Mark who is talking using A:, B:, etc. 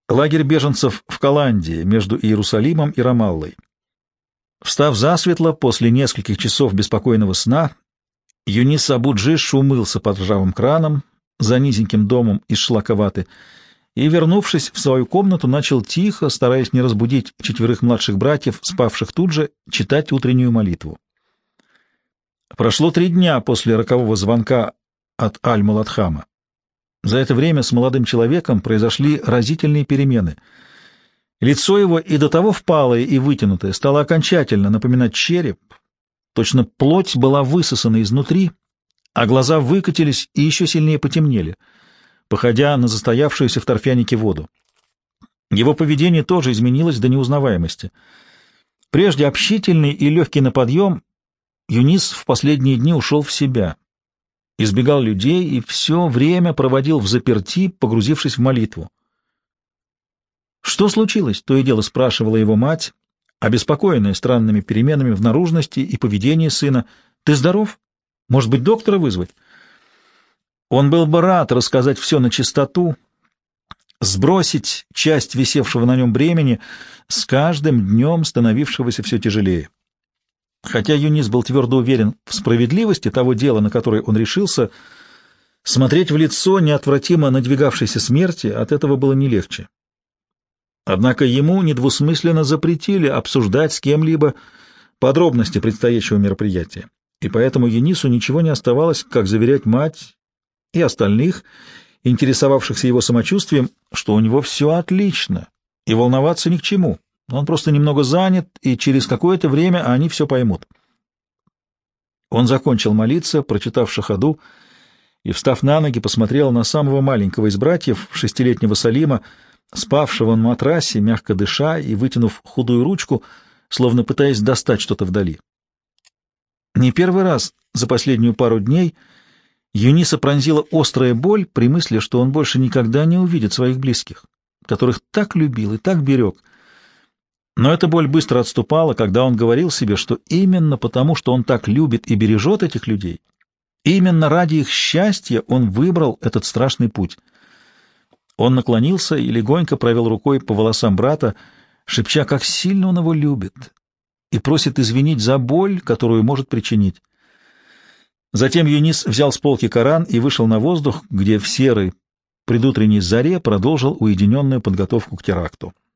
A: Лагерь беженцев в Каландии между Иерусалимом и Рамаллой. Встав засветло после нескольких часов беспокойного сна, Юнис Абу-Джиш умылся под ржавым краном за низеньким домом из шлаковаты и, вернувшись в свою комнату, начал тихо, стараясь не разбудить 4 младших братьев, спавших тут же, читать утреннюю молитву. Прошло 3 дня после рокового звонка от Аль-Муладхама. За это время с молодым человеком произошли разительные перемены. Лицо его, и до того впалое и вытянутое, стало окончательно напоминать череп. Точно плоть была высосана изнутри, а глаза выкатились и еще сильнее потемнели, походя на застоявшуюся в торфянике воду. Его поведение тоже изменилось до неузнаваемости. Прежде общительный и легкий на подъем, Юнис в последние дни ушел в себя, избегал людей и все время проводил взаперти, погрузившись в молитву. «Что случилось?» — то и дело спрашивала его мать, обеспокоенная странными переменами в наружности и поведении сына. «Ты здоров? Может быть, доктора вызвать?» Он был бы рад рассказать все на чистоту, сбросить часть висевшего на нем бремени, с каждым днем становившегося все тяжелее. Хотя Юнис был твердо уверен в справедливости того дела, на которое он решился, смотреть в лицо неотвратимо надвигавшейся смерти от этого было не легче. Однако ему недвусмысленно запретили обсуждать с кем-либо подробности предстоящего мероприятия, и поэтому Юнису ничего не оставалось, как заверять мать и остальных, интересовавшихся его самочувствием, что у него все отлично, и волноваться ни к чему. Он просто немного занят, и через какое-то время они все поймут. Он закончил молиться, прочитав шахаду, и, встав на ноги, посмотрел на самого маленького из братьев, 6-летнего Салима, спавшего на матрасе, мягко дыша и вытянув худую ручку, словно пытаясь достать что-то вдали. Не первый раз за последнюю пару дней Юниса пронзила острая боль при мысли, что он больше никогда не увидит своих близких, которых так любил и так берег. Но эта боль быстро отступала, когда он говорил себе, что именно потому, что он так любит и бережет этих людей, именно ради их счастья он выбрал этот страшный путь. Он наклонился и легонько провел рукой по волосам брата, шепча, как сильно он его любит, и просит извинить за боль, которую может причинить. Затем Юнис взял с полки Коран и вышел на воздух, где в серой предутренней заре продолжил уединенную подготовку к теракту.